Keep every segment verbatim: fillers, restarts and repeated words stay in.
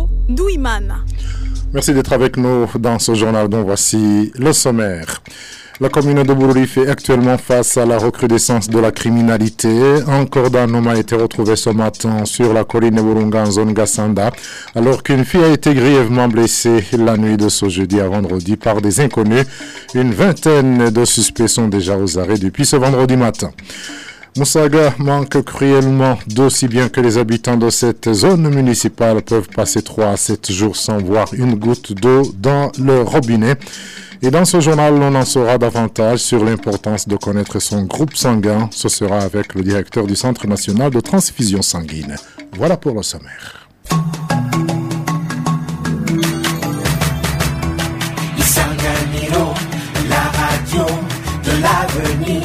Taro Douimana. Merci d'être avec nous dans ce journal dont voici le sommaire. La commune de Bururi fait actuellement face à la recrudescence de la criminalité. Un corps d'un homme a été retrouvé ce matin sur la colline Burunga en zone Gassanda, alors qu'une fille a été grièvement blessée la nuit de ce jeudi à vendredi par des inconnus. Une vingtaine de suspects sont déjà aux arrêts depuis ce vendredi matin. Moussaga manque cruellement d'eau, si bien que les habitants de cette zone municipale peuvent passer trois à sept jours sans voir une goutte d'eau dans leur robinet. Et dans ce journal, on en saura davantage sur l'importance de connaître son groupe sanguin. Ce sera avec le directeur du Centre national de transfusion sanguine. Voilà pour le sommaire. Isanganiro, la radio de l'avenir.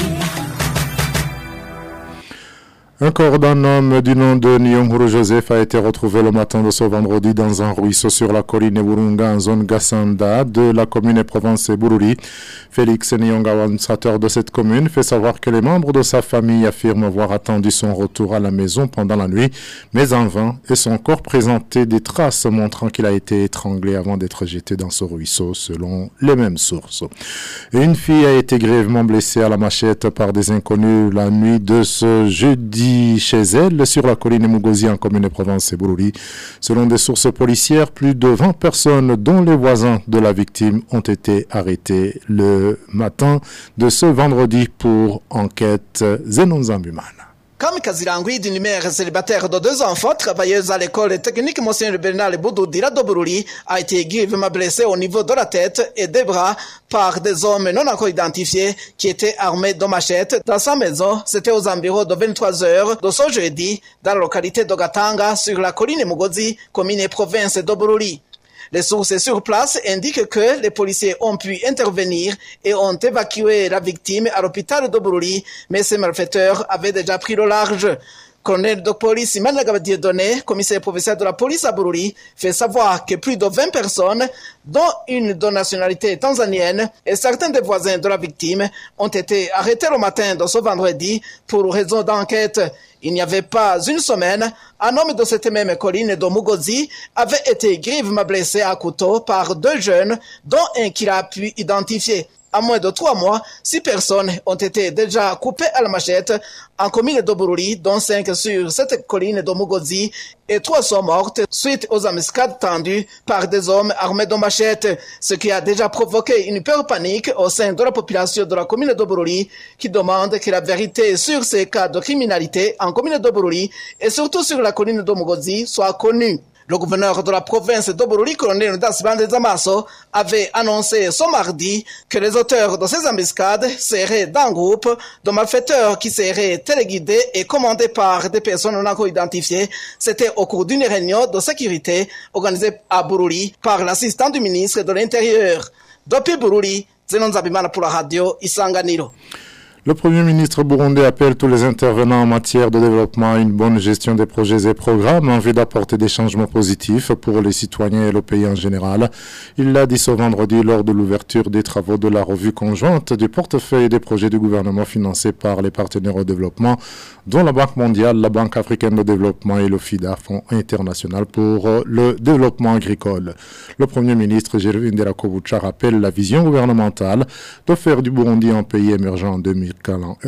Un corps d'un homme du nom de Nyonguru Joseph a été retrouvé le matin de ce vendredi dans un ruisseau sur la colline Burunga en zone Gassanda de la commune Provence Bururi. Félix Nyonga, administrateur de cette commune, fait savoir que les membres de sa famille affirment avoir attendu son retour à la maison pendant la nuit, mais en vain, et son corps présentait des traces montrant qu'il a été étranglé avant d'être jeté dans ce ruisseau, selon les mêmes sources. Et une fille a été grièvement blessée à la machette par des inconnus la nuit de ce jeudi chez elle, sur la colline Mugozi en commune Provence et Bururi. Selon des sources policières, plus de vingt personnes, dont les voisins de la victime, ont été arrêtées le matin de ce vendredi pour enquête. Zenon Zambimana. Kamikaze Rangwid, une mère célibataire de deux enfants, travailleuse à l'école technique Monseigneur Bernard Boudoudira de Bururi, a été grièvement blessée au niveau de la tête et des bras par des hommes non encore identifiés qui étaient armés de machettes dans sa maison. C'était aux environs de vingt-trois heures de ce jeudi dans la localité de Gatanga sur la colline Mugozi, commune et province de Bururi. Les sources sur place indiquent que les policiers ont pu intervenir et ont évacué la victime à l'hôpital de Bururi, mais ces malfaiteurs avaient déjà pris le large. Colonel de police Imanagaba Dieudonné, commissaire provincial de la police à Bururi, fait savoir que plus de vingt personnes, dont une de nationalité tanzanienne et certains des voisins de la victime, ont été arrêtés le matin de ce vendredi pour raison d'enquête. Il n'y avait pas une semaine, un homme de cette même colline de Mugozi avait été grièvement blessé à couteau par deux jeunes, dont un qu'il a pu identifier. À moins de trois mois, six personnes ont été déjà coupées à la machette en commune de Bururi, dont cinq sur cette colline de Mugozi, et trois sont mortes suite aux embuscades tendues par des hommes armés de machettes, ce qui a déjà provoqué une peur panique au sein de la population de la commune de Bururi, qui demande que la vérité sur ces cas de criminalité en commune de Bururi et surtout sur la colline de Mugozi soit connue. Le gouverneur de la province de Bururi, colonel Dasbande Zamaso, avait annoncé ce mardi que les auteurs de ces embuscades seraient d'un groupe de malfaiteurs qui seraient téléguidés et commandés par des personnes non encore identifiées. C'était au cours d'une réunion de sécurité organisée à Bururi par l'assistant du ministre de l'Intérieur. Depuis Bururi, Zenon Zabimana pour la radio Isanganiro. Le Premier ministre burundais appelle tous les intervenants en matière de développement à une bonne gestion des projets et programmes en vue d'apporter des changements positifs pour les citoyens et le pays en général. Il l'a dit ce vendredi lors de l'ouverture des travaux de la revue conjointe du portefeuille des projets du gouvernement financés par les partenaires au développement, dont la Banque mondiale, la Banque africaine de développement et le FIDA, Fonds international pour le développement agricole. Le Premier ministre Gervais Nderakobucha rappelle la vision gouvernementale de faire du Burundi un pays émergent en deux mille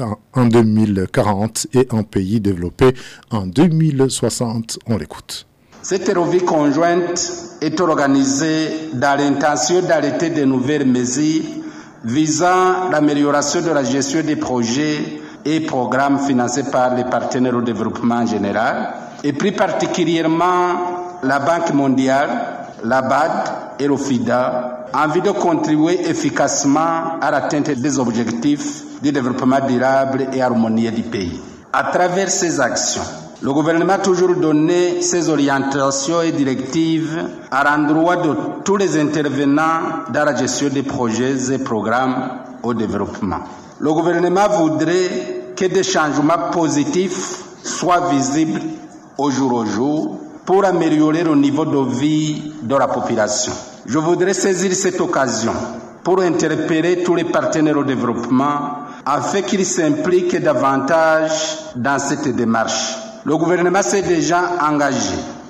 quarante et un pays développé en deux mille soixante. On l'écoute. Cette revue conjointe est organisée dans l'intention d'arrêter de nouvelles mesures visant l'amélioration de la gestion des projets et programmes financés par les partenaires au développement en général, et plus particulièrement la Banque mondiale, la B A D et le FIDA, en vue de contribuer efficacement à l'atteinte des objectifs du développement durable et harmonieux du pays. À travers ces actions, le gouvernement a toujours donné ses orientations et directives à l'endroit de tous les intervenants dans la gestion des projets et programmes au développement. Le gouvernement voudrait que des changements positifs soient visibles au jour au jour pour améliorer le niveau de vie de la population. Je voudrais saisir cette occasion pour interpeller tous les partenaires au développement afin qu'ils s'impliquent davantage dans cette démarche. Le gouvernement s'est déjà engagé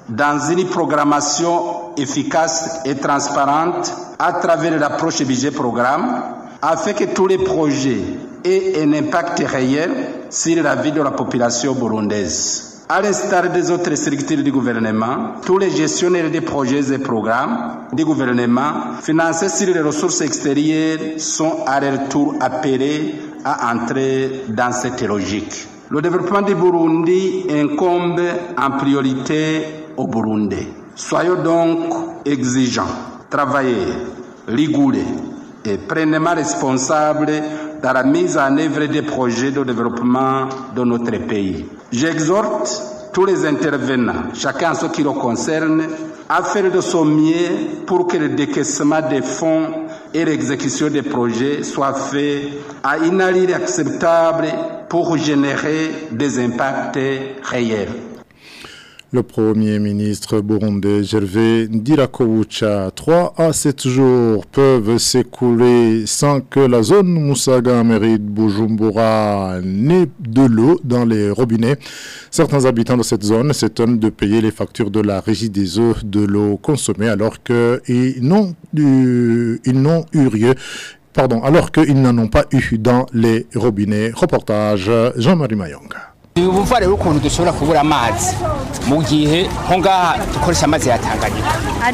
dans une programmation efficace et transparente à travers l'approche budget programme afin que tous les projets aient un impact réel sur la vie de la population burundaise. À l'instar des autres structures du gouvernement, tous les gestionnaires des projets et programmes du gouvernement financés sur les ressources extérieures sont à leur tour appelés à entrer dans cette logique. Le développement du Burundi incombe en priorité au Burundi. Soyons donc exigeants, travailleurs, rigoureux et pleinement responsables dans la mise en œuvre des projets de développement de notre pays. J'exhorte tous les intervenants, chacun ce qui le concerne, à faire de son mieux pour que le décaissement des fonds et l'exécution des projets soient faits à une allure acceptable pour générer des impacts réels. Le Premier ministre burundais Gervais Ndirakobucha, trois à sept jours peuvent s'écouler sans que la zone Musaga mairie de Bujumbura n'ait de l'eau dans les robinets. Certains habitants de cette zone s'étonnent de payer les factures de la régie des eaux de l'eau consommée alors qu'ils n'ont eu, ils n'ont eu rien. Pardon, alors qu'ils n'en ont pas eu dans les robinets. Reportage Jean-Marie Mayonga. Ubumva rero ukuntu dushobora kubura amazi mu gihe nko ngaha dukoresha amazi ya Tanganyika.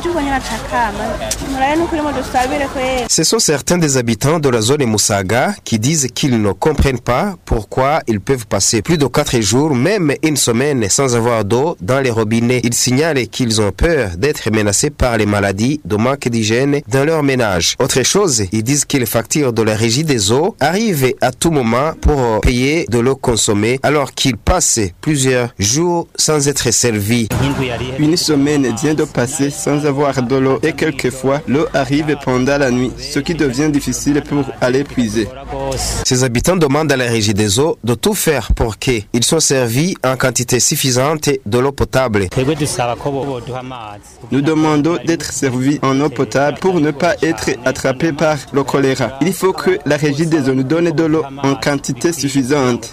Ce sont certains des habitants de la zone Musaga qui disent qu'ils ne comprennent pas pourquoi ils peuvent passer plus de quatre jours, même une semaine, sans avoir d'eau dans les robinets. Ils signalent qu'ils ont peur d'être menacés par les maladies, de manque d'hygiène dans leur ménage. Autre chose, ils disent que les factures de la régie des eaux arrivent à tout moment pour payer de l'eau consommée, alors qu'ils passent plusieurs jours sans être servis. Une semaine vient de passer sans avoir de l'eau et quelquefois l'eau arrive pendant la nuit, ce qui devient difficile pour aller puiser. Ces habitants demandent à la régie des eaux de tout faire pour qu'ils soient servis en quantité suffisante de l'eau potable. Nous demandons d'être servis en eau potable pour ne pas être attrapés par le choléra. Il faut que la régie des eaux nous donne de l'eau en quantité suffisante.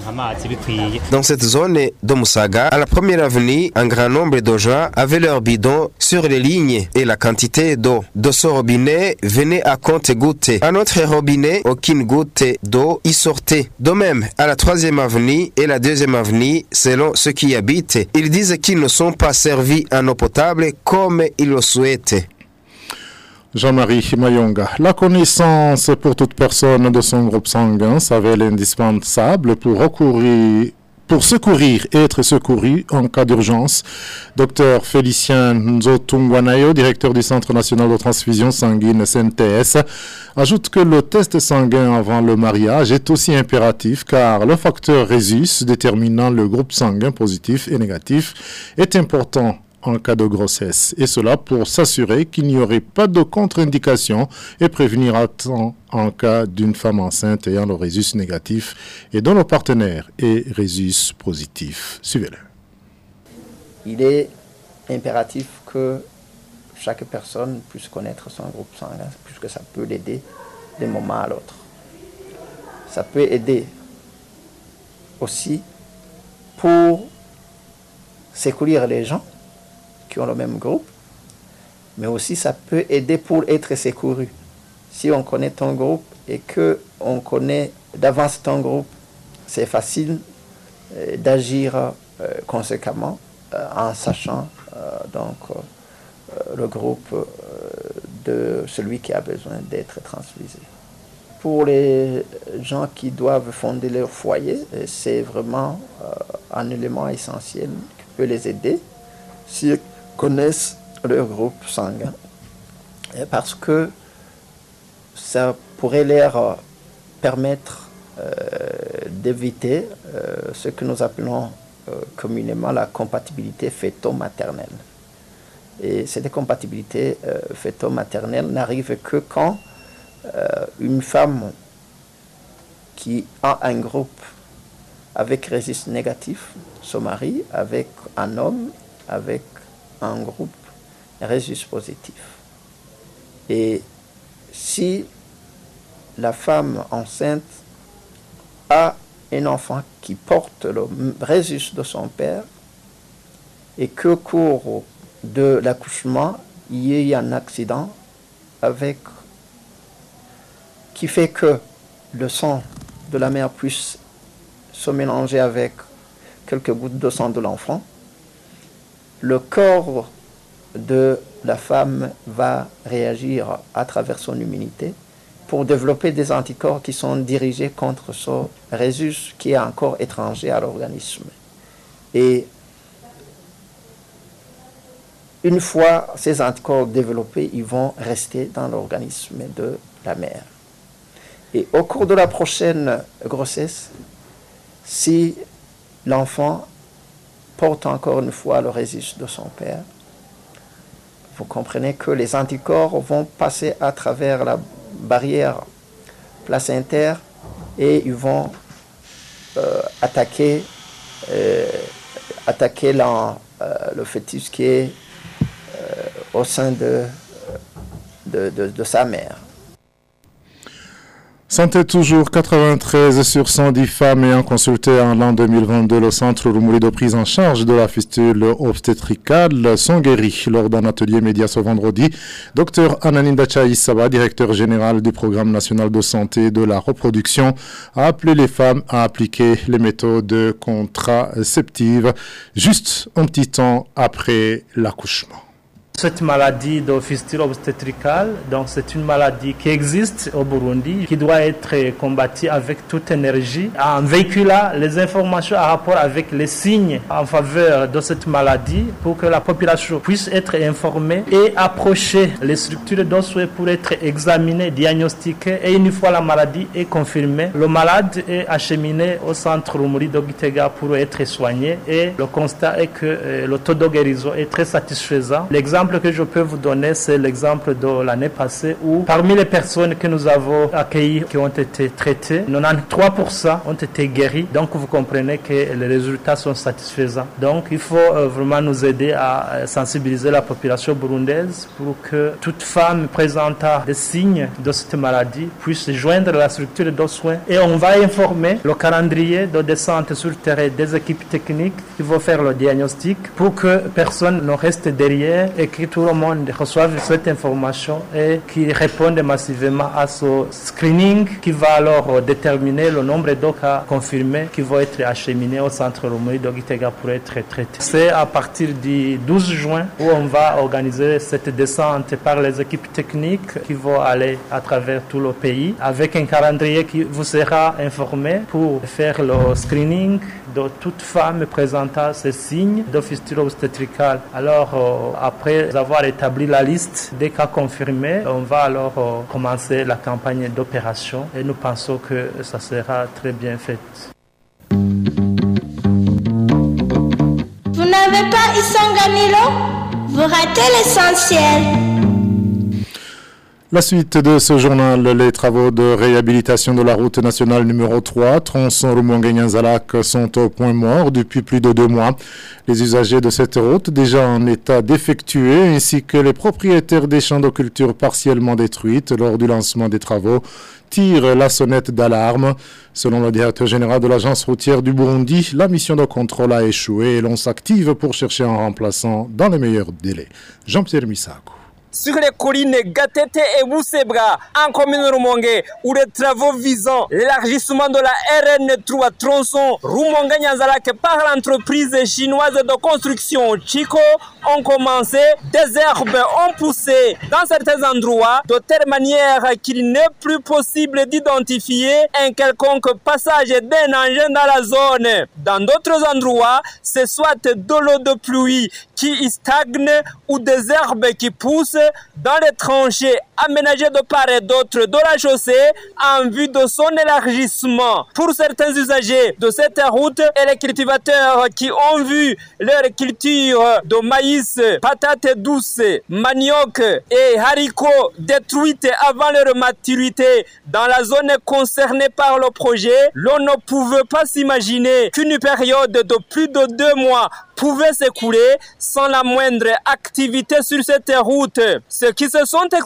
Dans cette zone de Musaga, à la première avenue, un grand nombre de gens avaient leurs bidons sur les lignes et la quantité d'eau de ce robinet venait à compte-gouttes. À notre robinet, aucune goutte d'eau y sortait. De même, à la troisième avenue et la deuxième avenue, selon ceux qui y habitent, ils disent qu'ils ne sont pas servis en eau potable comme ils le souhaitent. Jean-Marie Mayonga. La connaissance pour toute personne de son groupe sanguin s'avère indispensable pour recourir Pour secourir et être secouru en cas d'urgence. Docteur Félicien Nzotungwanayo, directeur du Centre national de transfusion sanguine C N T S, ajoute que le test sanguin avant le mariage est aussi impératif car le facteur rhésus déterminant le groupe sanguin positif et négatif est important en cas de grossesse, et cela pour s'assurer qu'il n'y aurait pas de contre-indication et prévenir à temps en cas d'une femme enceinte ayant le rhésus négatif et dont le partenaire est rhésus positif. Suivez-le. Il est impératif que chaque personne puisse connaître son groupe sanguin, puisque ça peut l'aider d'un moment à l'autre. Ça peut aider aussi pour secourir les gens qui ont le même groupe, mais aussi ça peut aider pour être secouru. Si on connaît ton groupe et qu'on connaît d'avance ton groupe, c'est facile euh, d'agir euh, conséquemment euh, en sachant euh, donc euh, le groupe euh, de celui qui a besoin d'être transfusé. Pour les gens qui doivent fonder leur foyer, c'est vraiment euh, un élément essentiel qui peut les aider s'ils connaissent leur groupe sanguin, parce que ça pourrait leur permettre euh, d'éviter euh, ce que nous appelons euh, communément la compatibilité fœto-maternelle. Et cette compatibilité euh, fœto-maternelle n'arrive que quand euh, une femme qui a un groupe avec rhésus négatif se marie avec un homme avec un groupe rhésus positif. Et si la femme enceinte a un enfant qui porte le rhésus de son père, et qu'au cours de l'accouchement, il y ait eu un accident avec, qui fait que le sang de la mère puisse se mélanger avec quelques gouttes de sang de l'enfant. Le corps de la femme va réagir à travers son immunité pour développer des anticorps qui sont dirigés contre ce rhésus qui est encore étranger à l'organisme. Et une fois ces anticorps développés, ils vont rester dans l'organisme de la mère. Et au cours de la prochaine grossesse, si l'enfant porte encore une fois le rhésus de son père, vous comprenez que les anticorps vont passer à travers la barrière placentaire et ils vont euh, attaquer, euh, attaquer la, euh, le fœtus qui est euh, au sein de, de, de, de sa mère. Santé toujours, quatre-vingt-treize sur cent dix femmes ayant consulté en l'an deux mille vingt-deux le centre Rumuri de prise en charge de la fistule obstétricale sont guéries lors d'un atelier média ce vendredi. Docteur Ananinda Chaïsaba, directeur général du programme national de santé de la reproduction, a appelé les femmes à appliquer les méthodes contraceptives juste un petit temps après l'accouchement. Cette maladie de fistule obstétricale, donc c'est une maladie qui existe au Burundi, qui doit être combattue avec toute énergie, en véhiculant les informations en rapport avec les signes en faveur de cette maladie pour que la population puisse être informée et approcher les structures d'Oswe pour être examinée, diagnostiquée, et une fois la maladie est confirmée, le malade est acheminé au centre Rumuri de Gitega pour être soigné et le constat est que euh, le taux de guérison est très satisfaisant. L'exemple que je peux vous donner, c'est l'exemple de l'année passée où parmi les personnes que nous avons accueillies qui ont été traitées, quatre-vingt-treize pour cent ont été guéris. Donc vous comprenez que les résultats sont satisfaisants. Donc il faut euh, vraiment nous aider à sensibiliser la population burundaise pour que toute femme présentant des signes de cette maladie puisse joindre la structure de soins. Et on va informer le calendrier de descente sur le terrain des équipes techniques qui vont faire le diagnostic pour que personne ne reste derrière et que tout le monde reçoive cette information et qui répondent massivement à ce screening qui va alors déterminer le nombre de cas confirmés qui vont être acheminés au centre Rumuri de Gitega pour être traités. C'est à partir du douze juin où on va organiser cette descente par les équipes techniques qui vont aller à travers tout le pays avec un calendrier qui vous sera informé pour faire le screening de toute femme présentant ces signes de fistule obstétricale. Alors euh, après avoir établi la liste des cas confirmés, on va alors euh, commencer la campagne d'opération et nous pensons que ça sera très bien fait. Vous n'avez pas Isanganilo? Vous ratez l'essentiel. La suite de ce journal, les travaux de réhabilitation de la route nationale numéro trois, tronçon Rumongue-Nyanzalak, sont au point mort depuis plus de deux mois. Les usagers de cette route, déjà en état défectueux, ainsi que les propriétaires des champs de culture partiellement détruites lors du lancement des travaux, tirent la sonnette d'alarme. Selon le directeur général de l'agence routière du Burundi, la mission de contrôle a échoué et l'on s'active pour chercher un remplaçant dans les meilleurs délais. Jean-Pierre Misako. Sur les collines Gatete et Moussebra, en commune Rumongue, où les travaux visant l'élargissement de la R N trois tronçon Rumongue-Nyanzalak par l'entreprise chinoise de construction Chico ont commencé, des herbes ont poussé dans certains endroits de telle manière qu'il n'est plus possible d'identifier un quelconque passage d'un engin dans la zone. Dans d'autres endroits, c'est soit de l'eau de pluie qui stagne ou des herbes qui poussent dans les tranchées aménagées de part et d'autre de la chaussée en vue de son élargissement. Pour certains usagers de cette route et les cultivateurs qui ont vu leur culture de maïs, patates douces, manioc et haricots détruites avant leur maturité dans la zone concernée par le projet, l'on ne pouvait pas s'imaginer qu'une période de plus de deux mois pouvait s'écouler sans la moindre activité sur cette route. Ceux qui se sont exprimés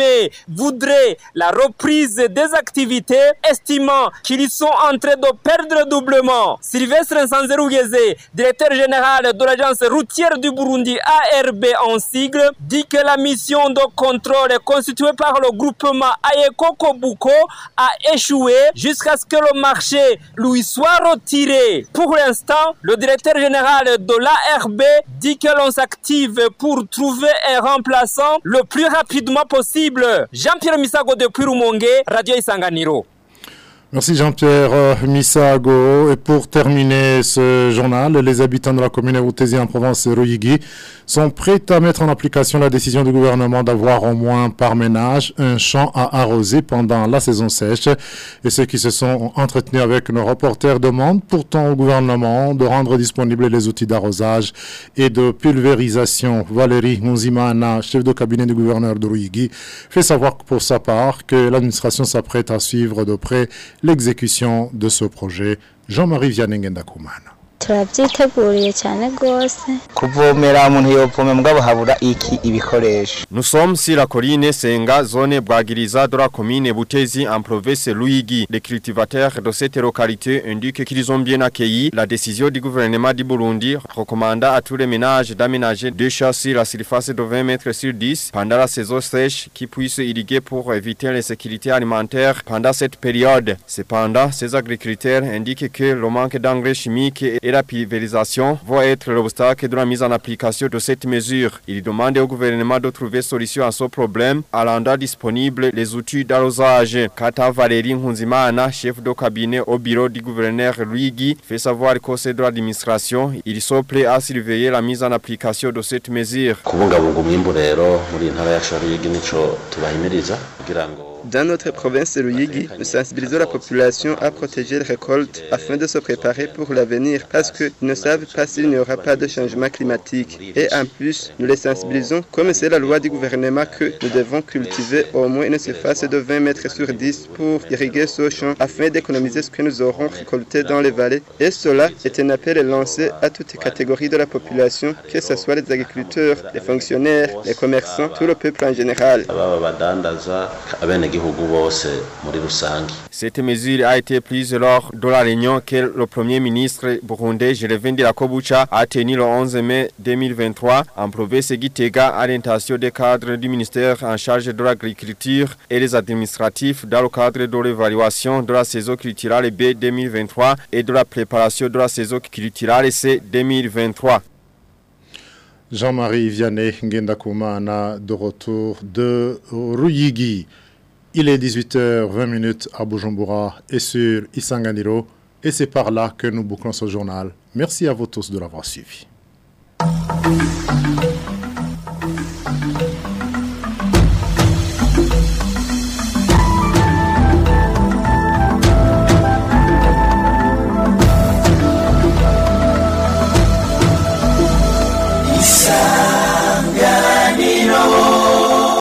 Kagame voudrait la reprise des activités, estimant qu'ils sont en train de perdre doublement. Sylvestre Nsanzerugeze, directeur général de l'agence routière du Burundi A R B en sigle, dit que la mission de contrôle constituée par le groupement Ayeko Kobuko a échoué jusqu'à ce que le marché lui soit retiré. Pour l'instant, le directeur général de l'A R B dit que l'on s'active pour trouver un remplaçant le plus rapidement possible. Jean-Pierre Misago depuis Rumonge, Radio Isanganiro. Merci Jean-Pierre euh, Misago. Et pour terminer ce journal, les habitants de la commune Boutezi en province Ruyigi sont prêts à mettre en application la décision du gouvernement d'avoir au moins par ménage un champ à arroser pendant la saison sèche. Et ceux qui se sont entretenus avec nos reporters demandent pourtant au gouvernement de rendre disponibles les outils d'arrosage et de pulvérisation. Valérie Mouzimana, chef de cabinet du gouverneur de Ruyigi, fait savoir pour sa part que l'administration s'apprête à suivre de près l'exécution de ce projet. Jean-Marie Vianney Ngendakumana. Nous sommes sur la colline Senga, zone Bwagiriza de la commune Boutezi en province Ruyigi. Les cultivateurs de cette localité indiquent qu'ils ont bien accueilli la décision du gouvernement du Burundi recommandant à tous les ménages d'aménager deux champs sur la surface de vingt mètres sur dix pendant la saison sèche qui puisse irriguer pour éviter l'insécurité alimentaire pendant cette période. Cependant, ces agriculteurs indiquent que le manque d'engrais chimiques et la pulvérisation vont être l'obstacle de la mise en application de cette mesure. Il demande au gouvernement de trouver solution à ce problème en rendant disponibles les outils d'arrosage. Kata Valérie Nkunzimana, chef de cabinet au bureau du gouverneur Ruyigi, fait savoir qu'au sein de l'administration, ils sont prêts à surveiller la mise en application de cette mesure. Dans notre province de Ruyigi, nous sensibilisons la population à protéger les récoltes afin de se préparer pour l'avenir parce qu'ils ne savent pas s'il n'y aura pas de changement climatique. Et en plus, nous les sensibilisons comme c'est la loi du gouvernement que nous devons cultiver au moins une surface de vingt mètres sur dix pour irriguer ce champ afin d'économiser ce que nous aurons récolté dans les vallées. Et cela est un appel lancé à toutes les catégories de la population, que ce soit les agriculteurs, les fonctionnaires, les commerçants, tout le peuple en général. Cette mesure a été prise lors de la réunion que le premier ministre burundais Gervais Ndirakobucha a tenue le onze mai deux mille vingt-trois en province Gitega à l'intention des cadres du ministère en charge de l'agriculture et les administratifs dans le cadre de l'évaluation de la saison culturelle B deux mille vingt-trois et de la préparation de la saison culturelle C deux mille vingt-trois. Jean-Marie Vianney Ngendakumana de retour de Ruyigi. Il est dix-huit heures vingt à Bujumbura et sur Isanganiro. Et c'est par là que nous bouclons ce journal. Merci à vous tous de l'avoir suivi.